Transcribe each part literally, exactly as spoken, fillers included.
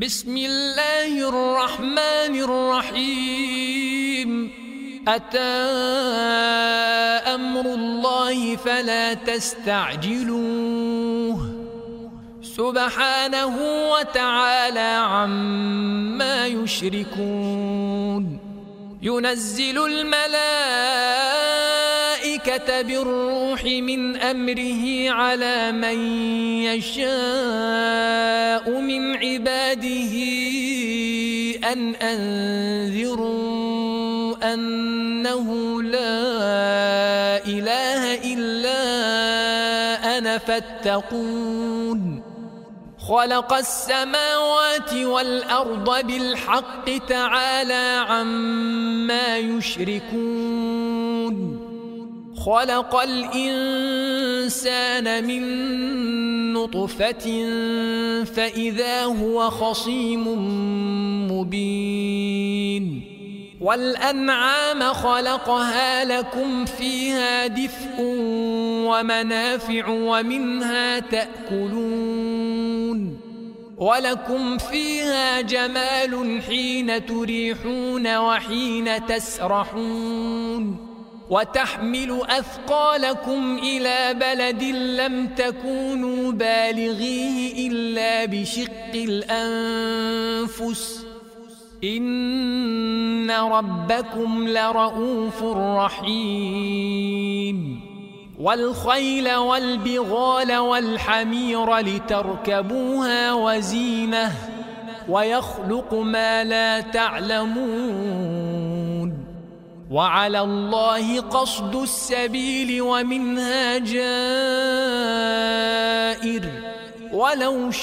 بسم الله الرحمن الرحيم. أتى أمر الله فلا تستعجلوه سبحانه وتعالى عما يشركون. ينزل الملائكة بالروح من أمره على من يشاء من عباده أن أنذروا أنه لا إله إلا أنا فاتقون. خلق السماوات والأرض بالحق تعالى عما يشركون. خلق الإنسان من نطفة فإذا هو خصيم مبين. والأنعام خلقها لكم فيها دفء ومنافع ومنها تأكلون. ولكم فيها جمال حين تريحون وحين تسرحون. وتحمل أثقالكم إلى بلد لم تكونوا بالغيه إلا بشق الأنفس إن ربكم لرؤوف رحيم. والخيل والبغال والحمير لتركبوها وزينة ويخلق ما لا تعلمون. وعلى الله قصد السبيل ومنها جائر ولو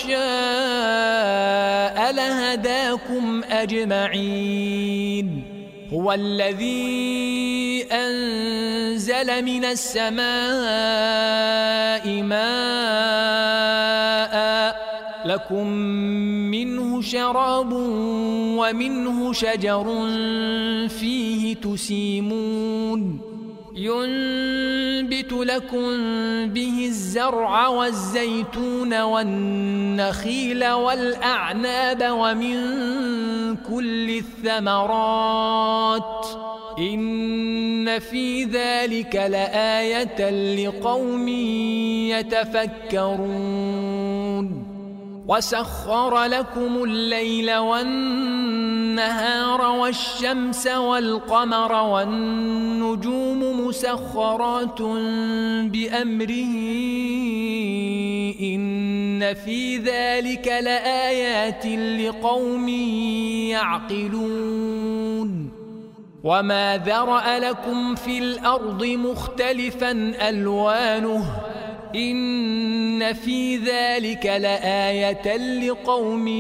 شاء لهداكم أجمعين. هو الذي أنزل من السماء ماء لكم منه شراب ومنه شجر فيه تسيمون. ينبت لكم به الزرع والزيتون والنخيل والأعناب ومن كل الثمرات إن في ذلك لآية لقوم يتفكرون. وسخر لكم الليل والنهار والشمس والقمر والنجوم مسخرات بأمره إن في ذلك لآيات لقوم يعقلون. وما ذرأ لكم في الأرض مختلفا ألوانه إن في ذلك لآية لقوم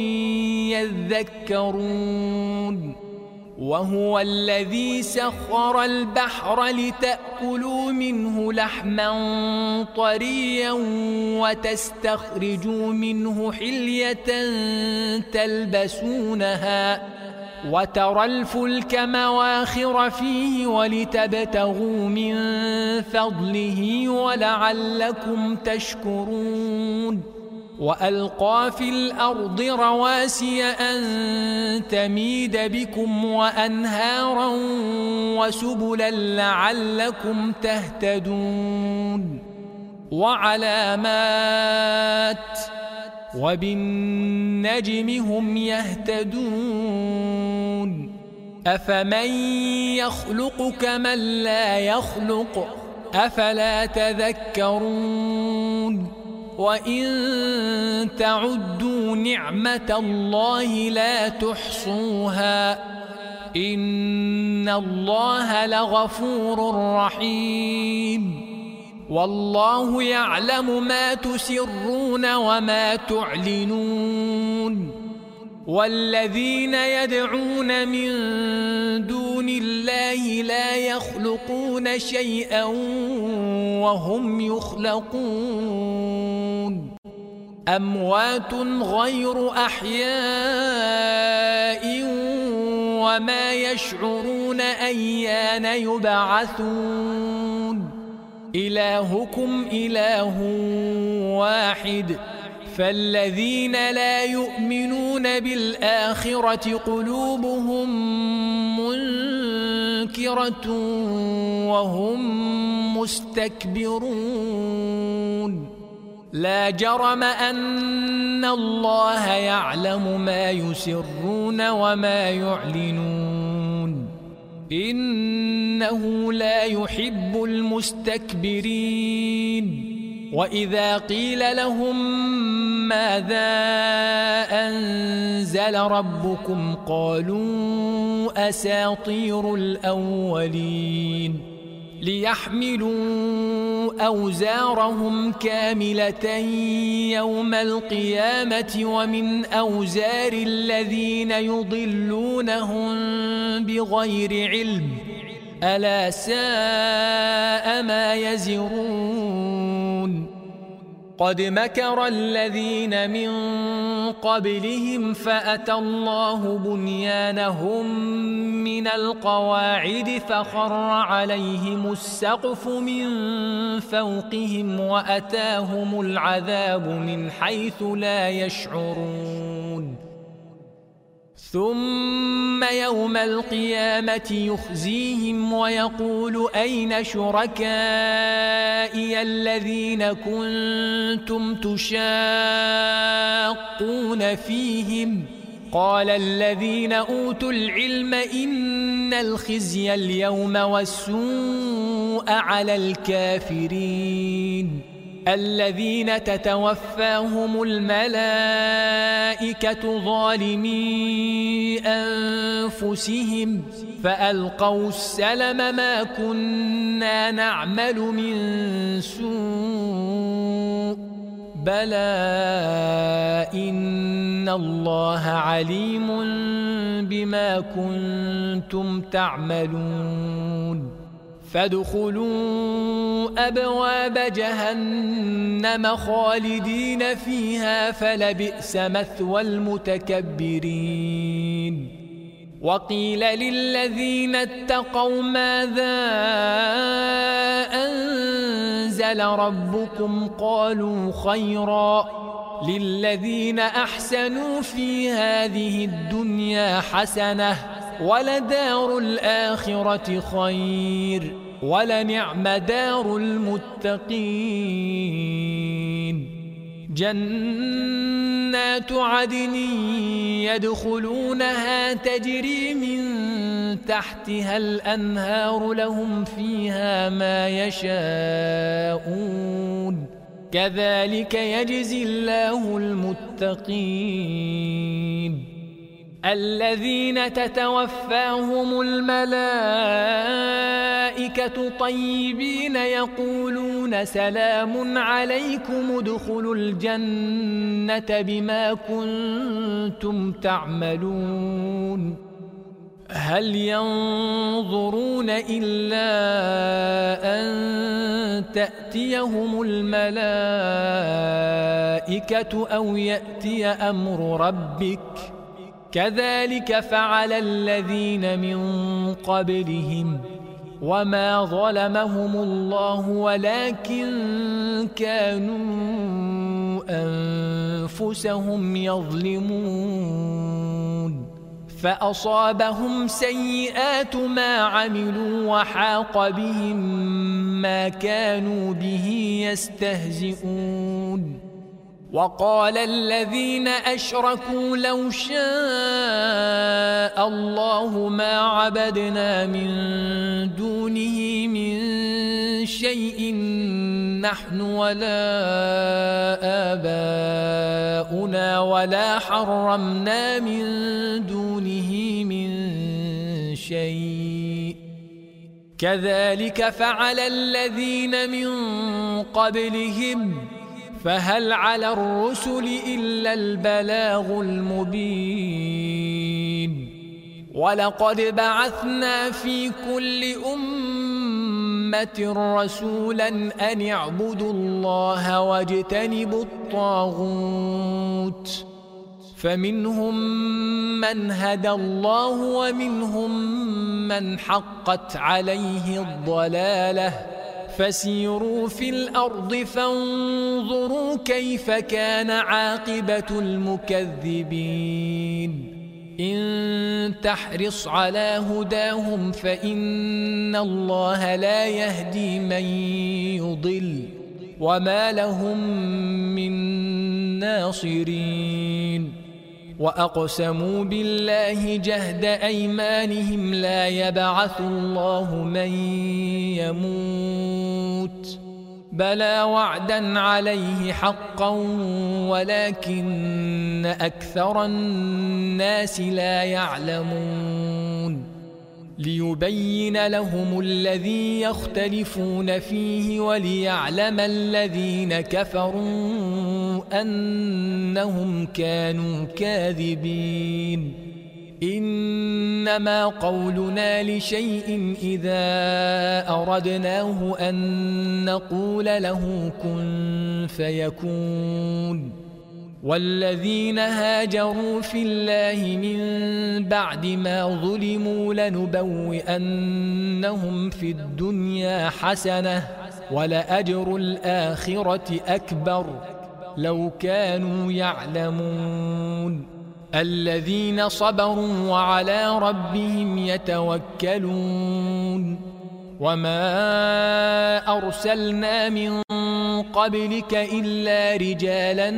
يذكرون. وهو الذي سخر البحر لتأكلوا منه لحما طريا وتستخرجوا منه حلية تلبسونها وترى الفلك مواخر فيه ولتبتغوا من فضله ولعلكم تشكرون. وألقى في الأرض رواسي أن تميد بكم وأنهارا وسبلا لعلكم تهتدون. وعلامات وبالنجم هم يهتدون. أفمن يخلق كمن لا يخلق أفلا تذكرون. وإن تعدوا نعمة الله لا تحصوها إن الله لغفور رحيم. والله يعلم ما تسرون وما تعلنون. والذين يدعون من دون الله لا يخلقون شيئا وهم يخلقون. أموات غير أحياء وما يشعرون أيان يبعثون. إلهكم إله واحد فالذين لا يؤمنون بالآخرة قلوبهم منكرة وهم مستكبرون لا جرم أن الله يعلم ما يسرون وما يعلنون إنه لا يحب المستكبرين وإذا قيل لهم ماذا أنزل ربكم قالوا أساطير الأولين ليحملوا أوزارهم كاملة يوم القيامة ومن أوزار الذين يضلونهم بغير علم ألا ساء ما يزرون قد مكر الذين من قبلهم فأتى الله بنيانهم من القواعد فخر عليهم السقف من فوقهم وأتاهم العذاب من حيث لا يشعرون ثم يوم القيامة يخزيهم ويقول أين شركائي الذين كنتم تشاقون فيهم قال الذين أوتوا العلم إن الخزي اليوم والسوء على الكافرين الذين تتوفاهم الملائكة ظالمي أنفسهم فألقوا السلم ما كنا نعمل من سوء بلى إن الله عليم بما كنتم تعملون فادخلوا أبواب جهنم خالدين فيها فلبئس مثوى المتكبرين وقيل للذين اتقوا ماذا أنزل ربكم قالوا خيرا للذين أحسنوا في هذه الدنيا حسنة ولدار الآخرة خير ولنعم دار المتقين جنات عدن يدخلونها تجري من تحتها الأنهار لهم فيها ما يشاءون كذلك يجزي الله المتقين الذين تتوفاهم الملائكة طيبين يقولون سلام عليكم ادخلوا الجنة بما كنتم تعملون هل ينظرون إلا أن تأتيهم الملائكة أو يأتي أمر ربك كذلك فعل الذين من قبلهم وما ظلمهم الله ولكن كانوا أنفسهم يظلمون فأصابهم سيئات ما عملوا وحاق بهم ما كانوا به يستهزئون وقال الذين أشركوا لو شاء الله ما عبدنا من دونه من شيء نحن ولا آباؤنا ولا حرمنا من دونه من شيء كذلك فعل الذين من قبلهم فهل على الرسل إلا البلاغ المبين ولقد بعثنا في كل أمة رسولا أن اعبدوا الله واجتنبوا الطاغوت فمنهم من هدى الله ومنهم من حقت عليه الضلالة فسيروا في الأرض فانظروا كيف كان عاقبة المكذبين إن تحرص على هداهم فإن الله لا يهدي من يضل وما لهم من ناصرين وأقسموا بالله جهد أيمانهم لا يبعث الله من يموت بلى وعدا عليه حقا ولكن أكثر الناس لا يعلمون ليبين لهم الذي يختلفون فيه وليعلم الذين كفروا أنهم كانوا كاذبين إنما قولنا لشيء إذا أردناه أن نقول له كن فيكون والذين هاجروا في الله من بعد ما ظلموا لنبوئنهم في الدنيا حسنة ولأجر الآخرة أكبر لو كانوا يعلمون الذين صبروا وعلى ربهم يتوكلون وما أرسلنا من قبلك إلا رجالا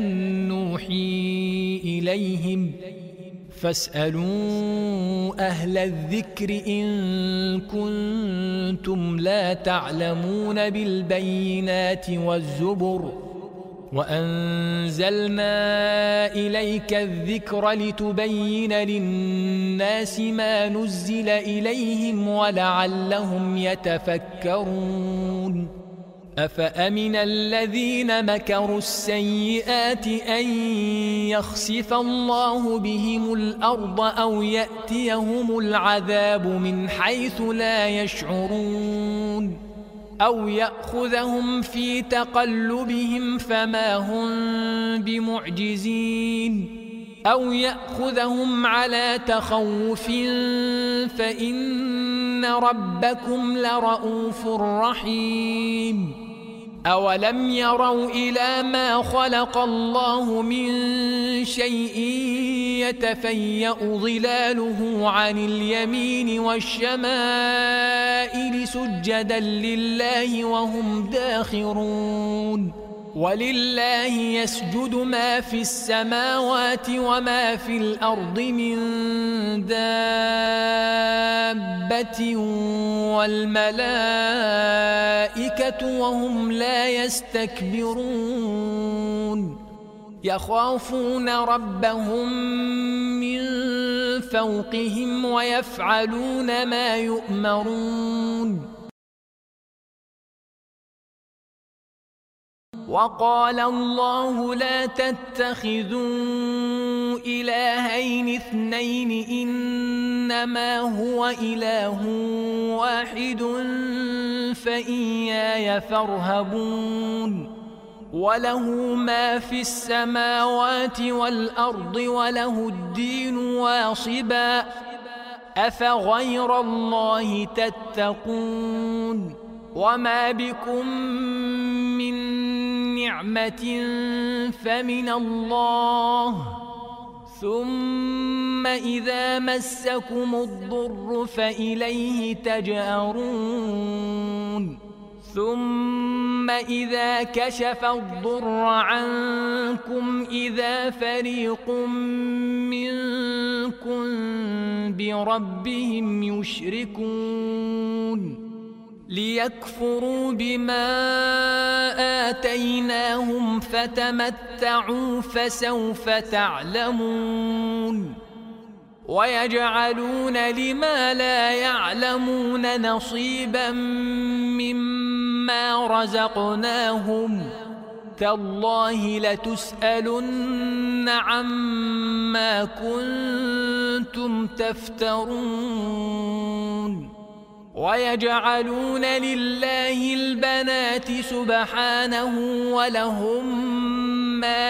نوحي إليهم فاسألوا أهل الذكر إن كنتم لا تعلمون بالبينات والزبر وأنزلنا إليك الذكر لتبين للناس ما نزل إليهم ولعلهم يتفكرون أفأمن الذين مكروا السيئات أن يخسف الله بهم الأرض أو يأتيهم العذاب من حيث لا يشعرون أو يأخذهم في تقلبهم فما هم بمعجزين أو يأخذهم على تخوف فإن ربكم لرؤوف رحيم أولم يروا إلى ما خلق الله من شيء يتفيأ ظلاله عن اليمين والشمائل سجدا لله وهم داخرون ولله يسجد ما في السماوات وما في الأرض من دابة والملائكة وهم لا يستكبرون يخافون ربهم من فوقهم ويفعلون ما يؤمرون وقال الله لا تتخذوا إلهين اثنين إنما هو إله واحد فإياي فارهبون وله ما في السماوات والأرض وله الدين واصبا أفغير الله تتقون وما بكم من نعمة فمن الله ثم إذا مسكم الضر فإليه تجأرون ثم إذا كشف الضر عنكم إذا فريق منكم بربهم يشركون ليكفروا بما آتيناهم فتمتعوا فسوف تعلمون ويجعلون لما لا يعلمون نصيبا مما رزقناهم تالله لتسألن عما كنتم تفترون ويجعلون لله البنات سبحانه ولهم ما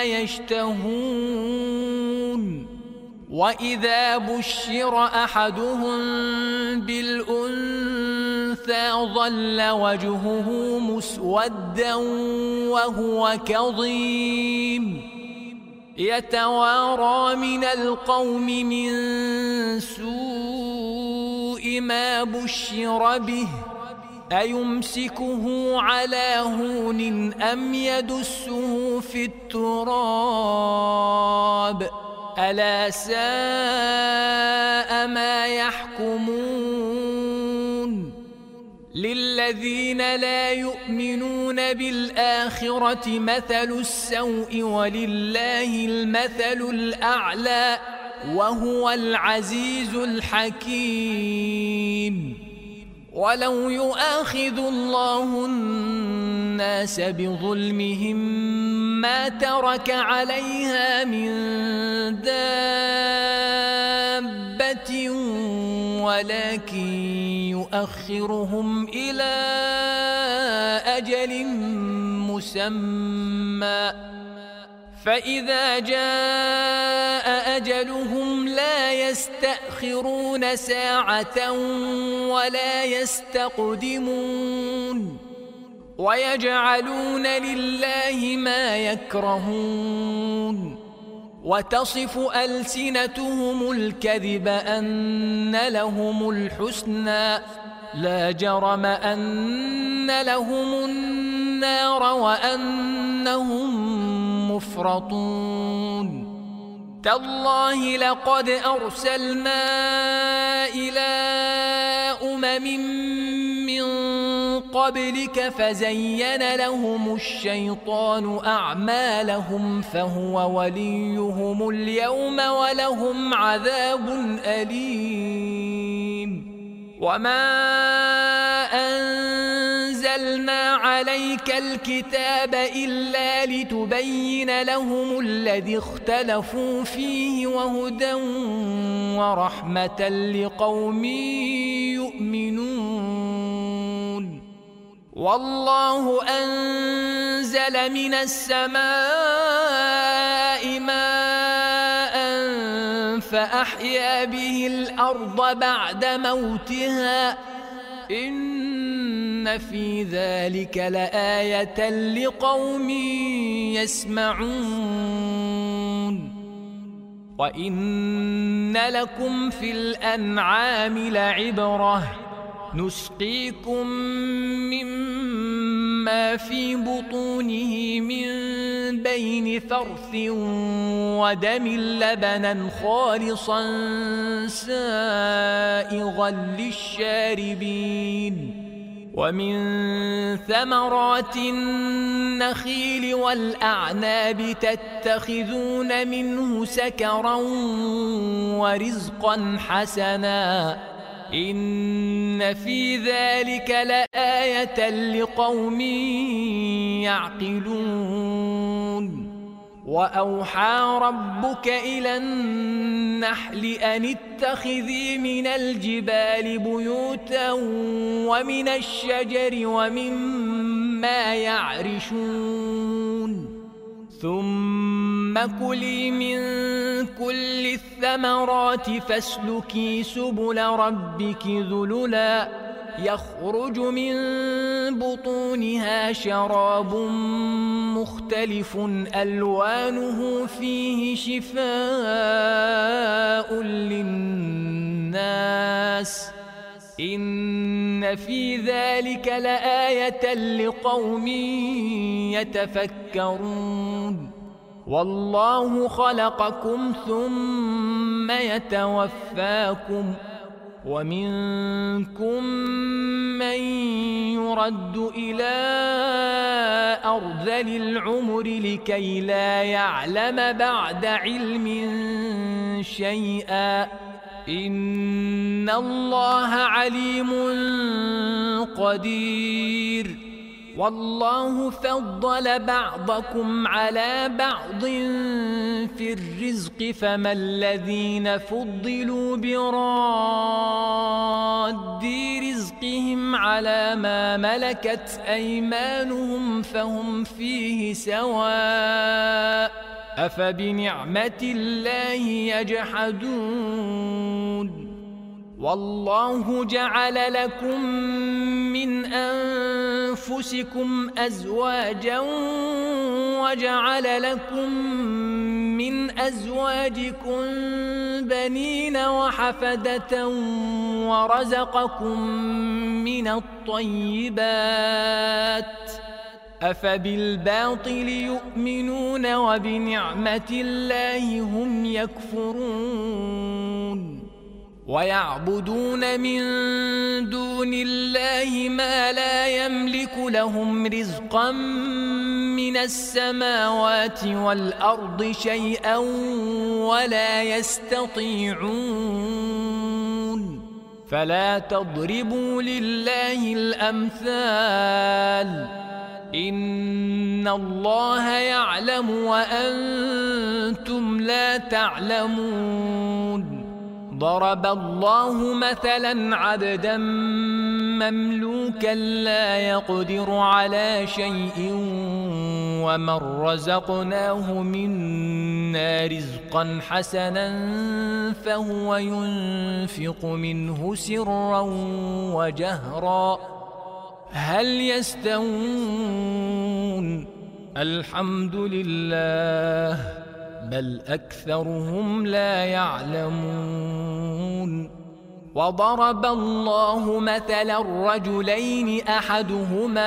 يشتهون وإذا بشر أحدهم بالأنثى أنثى ظل وجهه مسودا وهو كظيم يتوارى من القوم من سوء ما بشر به أيمسكه على هون أم يدسه في التراب ألا ساء ما يحكمون للذين لا يؤمنون بالآخرة مثل السوء ولله المثل الأعلى وهو العزيز الحكيم ولو يؤاخذ الله الناس بظلمهم ما ترك عليها من دابة ولكن يؤخرهم إلى أجل مسمى فإذا جاء أجلهم لا يستأخرون ساعة ولا يستقدمون ويجعلون لله ما يكرهون وتصف ألسنتهم الكذب أن لهم الحسنى لا جرم أن لهم النار وأنهم مفرطون تالله لقد أرسلنا إلى أمم من قبلك فزين لهم الشيطان أعمالهم فهو وليهم اليوم ولهم عذاب أليم وما أنزلنا عليك الكتاب إلا لتبين لهم الذي اختلفوا فيه وهدى ورحمة لقوم يؤمنون والله أنزل من السماء ماء فأحيا به الأرض بعد موتها إن في ذلك لآية لقوم يسمعون وإن لكم في الأنعام لعبرة نسقيكم مما في بطونه من بين فرث ودم لبنا خالصا سائغا للشاربين ومن ثمرات النخيل والأعناب تتخذون منه سكرا ورزقا حسنا إن في ذلك لآية لقوم يعقلون وأوحى ربك إلى النحل أن اتخذي من الجبال بيوتا ومن الشجر ومما يعرشون ثم كلي من كل الثمرات فاسلكي سبل ربك ذللا يخرج من بطونها شراب مختلف ألوانه فيه شفاء للناس إن في ذلك لآية لقوم يتفكرون والله خلقكم ثم يتوفاكم ومنكم من يرد إلى أرذل العمر لكي لا يعلم بعد علم شيئا إن الله عليم قدير والله فضل بعضكم على بعض في الرزق فما الذين فضلوا براد رزقهم على ما ملكت أيمانهم فهم فيه سواء أفبنعمة الله يجحدون والله جعل لكم من أنفسكم أزواجا وجعل لكم من أزواجكم بنين وحفدة ورزقكم من الطيبات أفبالباطل يؤمنون وبنعمة الله هم يكفرون ويعبدون من دون الله ما لا يملك لهم رزقا من السماوات والأرض شيئا ولا يستطيعون فلا تضربوا لله الأمثال إن الله يعلم وأنتم لا تعلمون ضرب الله مثلا عبدا مملوكا لا يقدر على شيء ومن رزقناه منا رزقا حسنا فهو ينفق منه سرا وجهرا هل يستوون الحمد لله بل أكثرهم لا يعلمون وضرب الله مثلا الرجلين أحدهما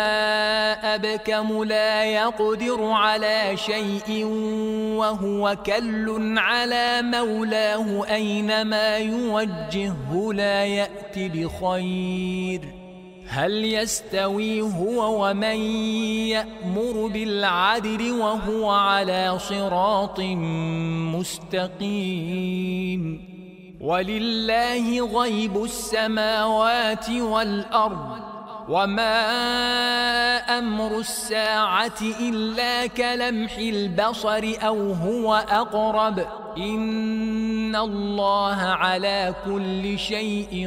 أبكم لا يقدر على شيء وهو كل على مولاه أينما يوجهه لا يأتي بخير هل يستوي هو ومن يأمر بالعدل وهو على صراط مستقيم ولله غيب السماوات والأرض وما أمر الساعة إلا كلمح البصر أو هو أقرب إن الله على كل شيء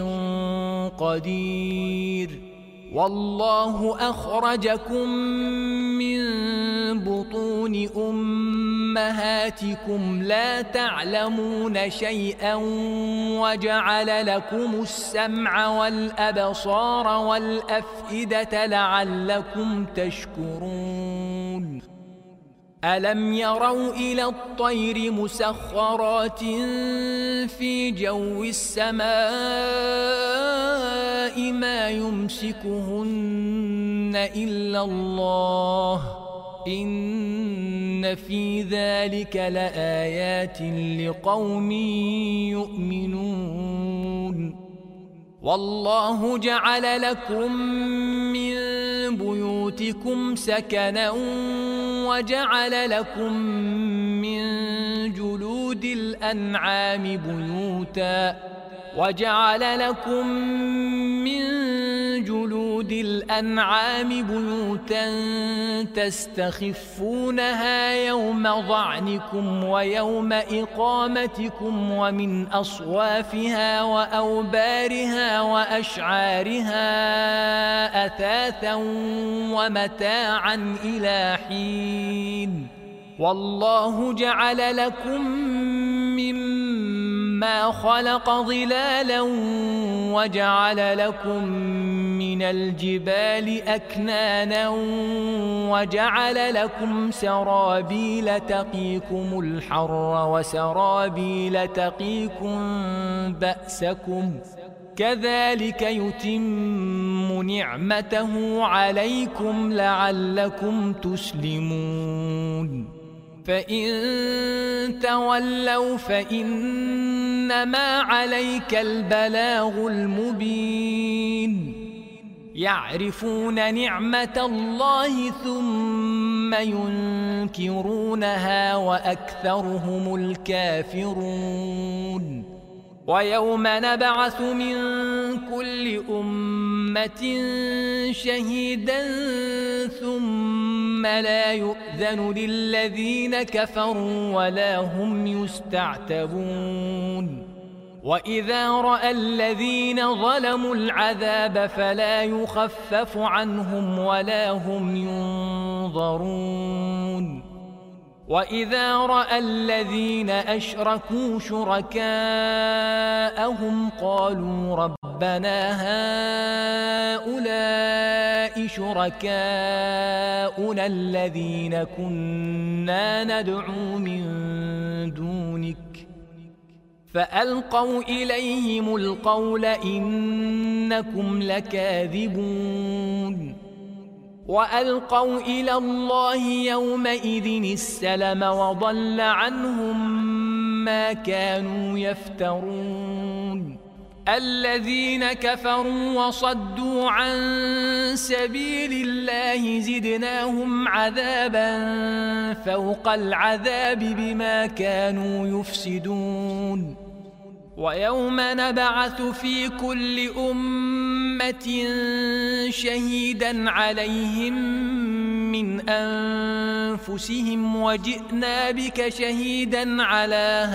قدير والله أخرجكم من بطون أمهاتكم لا تعلمون شيئا وجعل لكم السمع والأبصار والأفئدة لعلكم تشكرون ألم يروا إلى الطير مسخرات في جو السماء ما يمسكهن إلا الله إن في ذلك لآيات لقوم يؤمنون والله جعل لكم من بيوتكم سكنا وجعل لكم من جلود الأنعام بيوتا وجعل لكم من جلود الأنعام بيوتا تستخفونها يوم ظعنكم ويوم إقامتكم ومن أصوافها وأوبارها وأشعارها أثاثا ومتاعا إلى حين والله جعل لكم مما خلق ظلالا وجعل لكم من الجبال أكنانا وجعل لكم سرابيل تقيكم الحر وسرابيل تقيكم بأسكم كذلك يتم نعمته عليكم لعلكم تسلمون فإن تولوا فإنما عليك البلاغ المبين يعرفون نعمة الله ثم ينكرونها وأكثرهم الكافرون ويوم نبعث من كل أمة شهيدا ثم لا يؤذن للذين كفروا ولا هم يستعتبون وإذا رأى الذين ظلموا العذاب فلا يخفف عنهم ولا هم ينظرون وإذا رأى الذين أشركوا شركاءهم قالوا ربنا هؤلاء شركاؤنا الذين كنا ندعو من دونك فألقوا إليهم القول إنكم لكاذبون وألقوا إلى الله يومئذ السلم وضل عنهم ما كانوا يفترون الذين كفروا وصدوا عن سبيل الله زدناهم عذابا فوق العذاب بما كانوا يفسدون ويوم نبعث في كل أمة شهيدا عليهم من أنفسهم وجئنا بك شهيدا على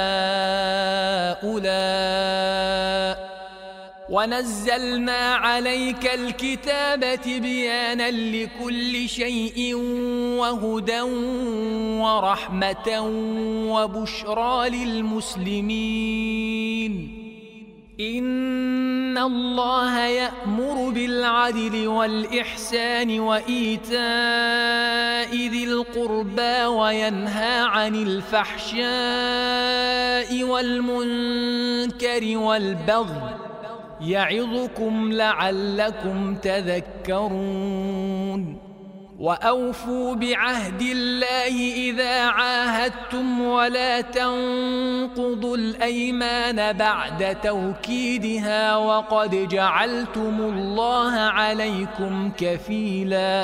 هؤلاء ونزلنا عليك الكتاب تبيانا لكل شيء وهدى ورحمة وبشرى للمسلمين إن الله يأمر بالعدل والإحسان وإيتاء ذي القربى وينهى عن الفحشاء والمنكر والبغي يعظكم لعلكم تذكرون وأوفوا بعهد الله إذا عاهدتم ولا تنقضوا الأيمان بعد توكيدها وقد جعلتم الله عليكم كفيلا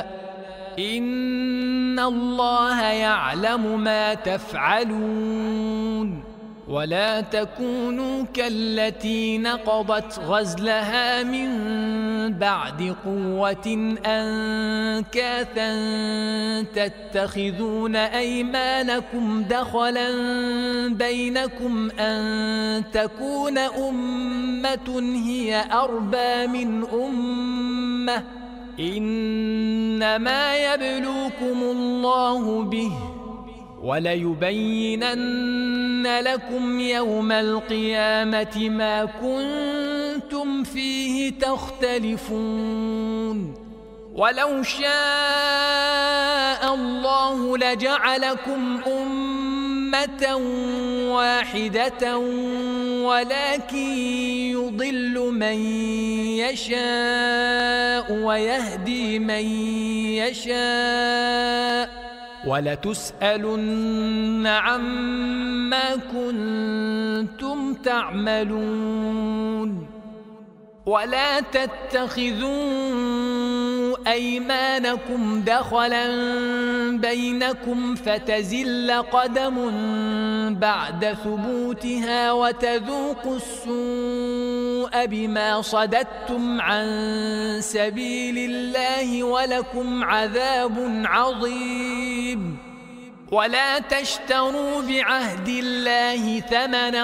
إن الله يعلم ما تفعلون ولا تكونوا كالتي نقضت غزلها من بعد قوة أنكاثا تتخذون أيمانكم دخلا بينكم أن تكون أمة هي أربى من أمة إنما يبلوكم الله به وليبينن لكم يوم القيامة ما كنتم فيه تختلفون ولو شاء الله لجعلكم أمة واحدة ولكن يضل من يشاء ويهدي من يشاء ولتسألن عما كنتم تعملون ولا تتخذوا أيمانكم دخلا بينكم فتزل قدم بعد ثبوتها وتذوقوا السوء بما صددتم عن سبيل الله ولكم عذاب عظيم ولا تشتروا بعهد الله ثمنا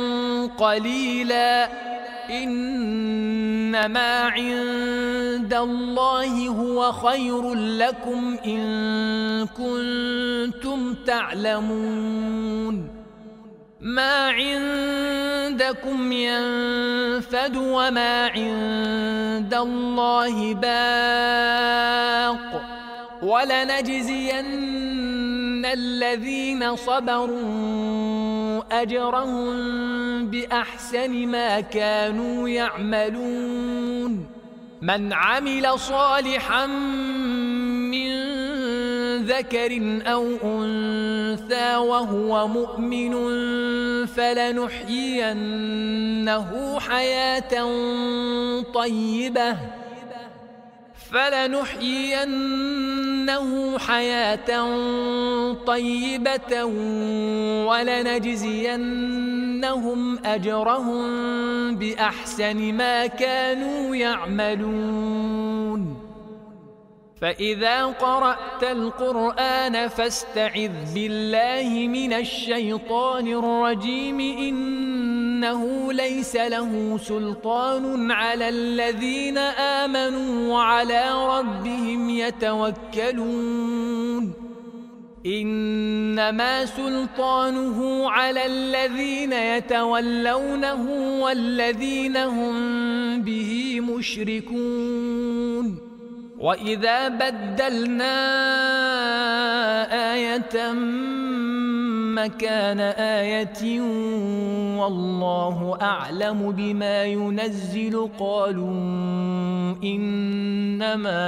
قليلا إنما عند الله هو خير لكم إن كنتم تعلمون ما عندكم ينفد وما عند الله باق ولنجزين الذين صبروا أجرهم بأحسن ما كانوا يعملون من عمل صالحا من ذكر أو أنثى وهو مؤمن فلنحيينه حياة طيبة فلنحيينه حياة طيبة ولنجزينهم أجرهم بأحسن ما كانوا يعملون فإذا قرأت القرآن فاستعذ بالله من الشيطان الرجيم إنه ليس له سلطان على الذين آمنوا وعلى ربهم يتوكلون إنما سلطانه على الذين يتولونه والذين هم به مشركون وإذا بدلنا آية مكان آية والله أعلم بما ينزل قالوا إنما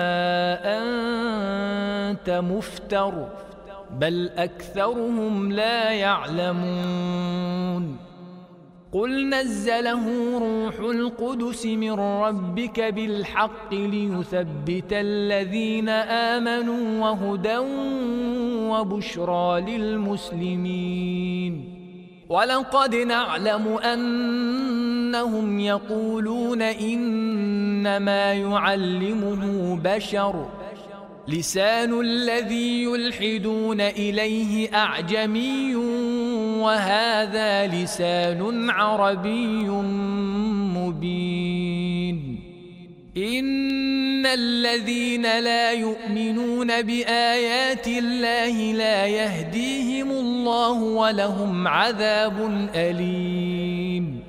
أنت مفتر بل أكثرهم لا يعلمون قل نزله روح القدس من ربك بالحق ليثبت الذين آمنوا وهدى وبشرى للمسلمين ولقد نعلم أنهم يقولون إنما يعلمه بشر لسان الذي يلحدون إليه أعجمي وهذا لسان عربي مبين إن الذين لا يؤمنون بآيات الله لا يهديهم الله ولهم عذاب أليم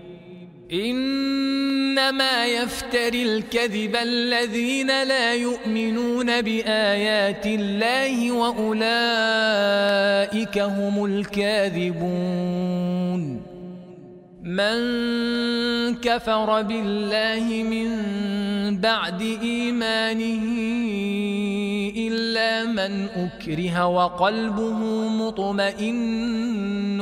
إنما يفتري الكذب الذين لا يؤمنون بآيات الله وأولئك هم الكاذبون من كفر بالله من بعد إيمانه إلا من أكره وقلبه مطمئن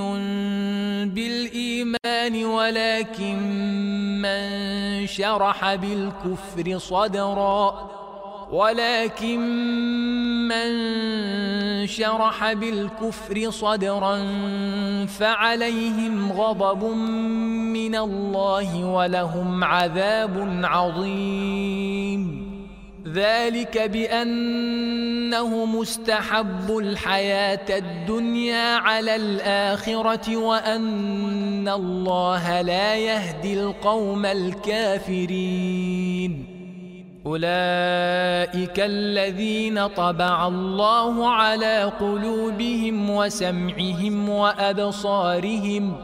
بالإيمان ولكن من شرح بالكفر صدرا ولكن من شرح بالكفر صدرا فعليهم غضب من الله ولهم عذاب عظيم ذلك بأنه مستحب الحياة الدنيا على الآخرة وأن الله لا يهدي القوم الكافرين أولئك الذين طبع الله على قلوبهم وسمعهم وأبصارهم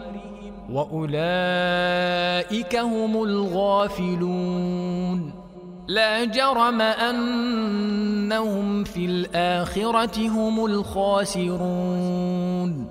وأولئك هم الغافلون لا جرم أنهم في الآخرة هم الخاسرون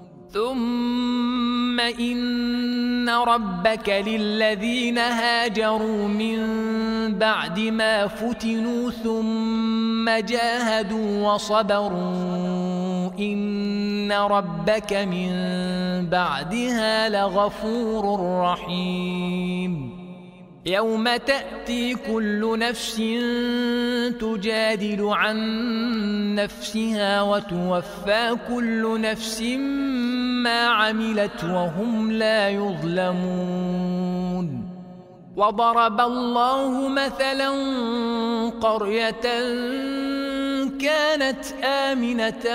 ثم إن ربك للذين هاجروا من بعد ما فتنوا ثم جاهدوا وصبروا إن ربك من بعدها لغفور رحيم يوم تأتي كل نفس تجادل عن نفسها وتوفى كل نفس ما عملت وهم لا يظلمون وضرب الله مثلا قرية كانت آمنة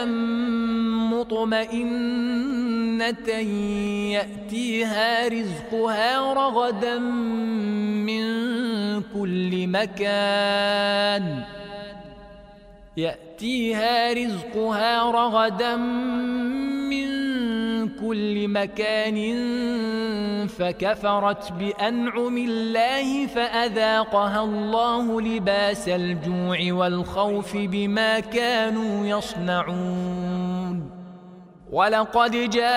مطمئنة يأتيها رزقها رغدا من كل مكان يأتيها رزقها رغدا من كل مكان فكفرت بأنعم الله فأذاقها الله لباس الجوع والخوف بما كانوا يصنعون ولقد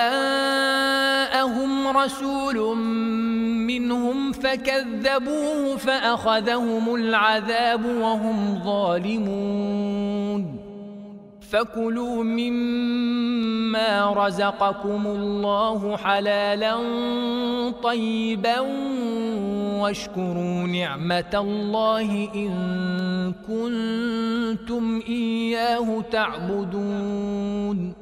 جاءهم رسول منهم فكذبوه فأخذهم العذاب وهم ظالمون فكلوا مما رزقكم الله حلالا طيبا واشكروا نعمة الله إن كنتم إياه تعبدون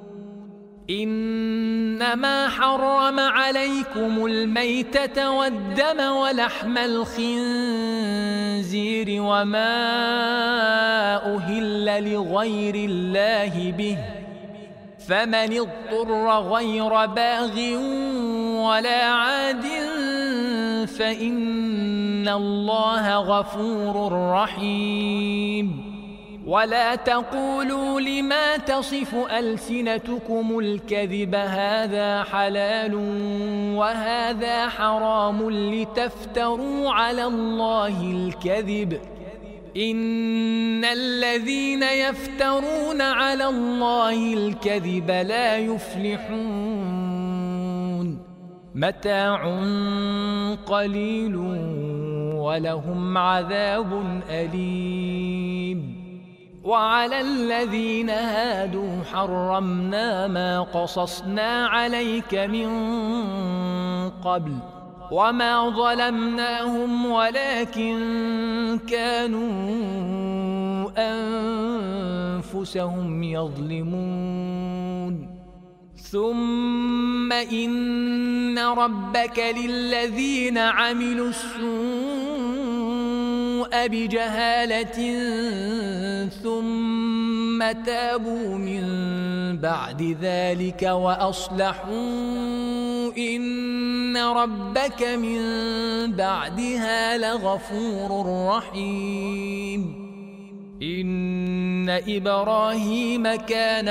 إنما حرم عليكم الميتة والدم ولحم الخنزير وما أهل لغير الله به فمن اضطر غير باغ ولا عاد فإن الله غفور رحيم ولا تقولوا لما تصف ألسنتكم الكذب هذا حلال وهذا حرام لتفتروا على الله الكذب إن الذين يفترون على الله الكذب لا يفلحون متاع قليل ولهم عذاب أليم وعلى الذين هادوا حرمنا ما قصصنا عليك من قبل وما ظلمناهم ولكن كانوا أنفسهم يظلمون ثم إن ربك للذين عملوا السوء بجهالة ثم تابوا من بعد ذلك وأصلحوا إن ربك من بعدها لغفور رحيم إن إبراهيم كان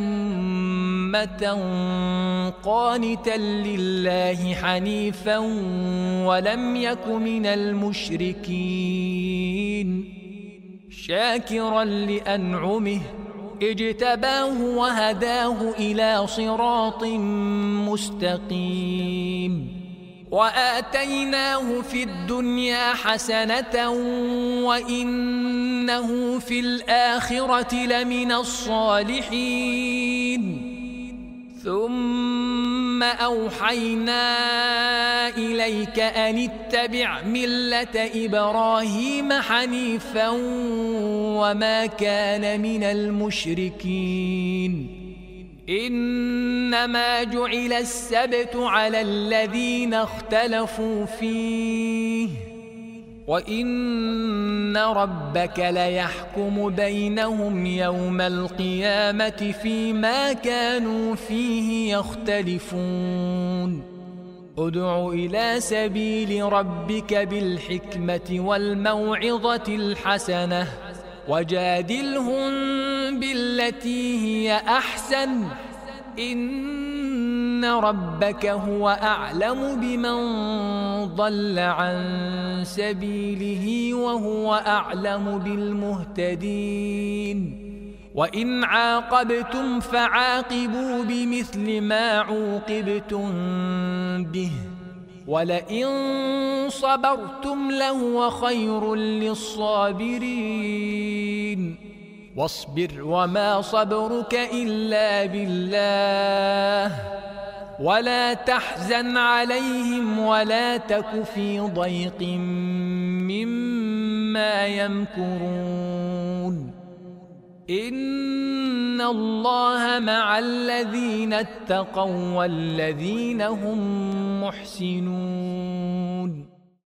أمة قانتا لله حنيفا ولم يك من المشركين شاكرا لأنعمه اجتباه وهداه إلى صراط مستقيم وآتيناه في الدنيا حسنة وإنه في الآخرة لمن الصالحين ثم أوحينا إليك أن اتبع ملة إبراهيم حنيفا وما كان من المشركين إنما جعل السبت على الذين اختلفوا فيه وإن ربك ليحكم بينهم يوم القيامة فيما كانوا فيه يختلفون ادع إلى سبيل ربك بالحكمة والموعظة الحسنة وجادلهم بالتي هي أحسن إن ربك هو أعلم بمن ضل عن سبيله وهو أعلم بالمهتدين وإن عاقبتم فعاقبوا بمثل ما عوقبتم به ولئن صبرتم لهو خير للصابرين واصبر وما صبرك إلا بالله ولا تحزن عليهم ولا تك في ضيق مما يمكرون إن الله مع الذين اتقوا والذين هم محسنون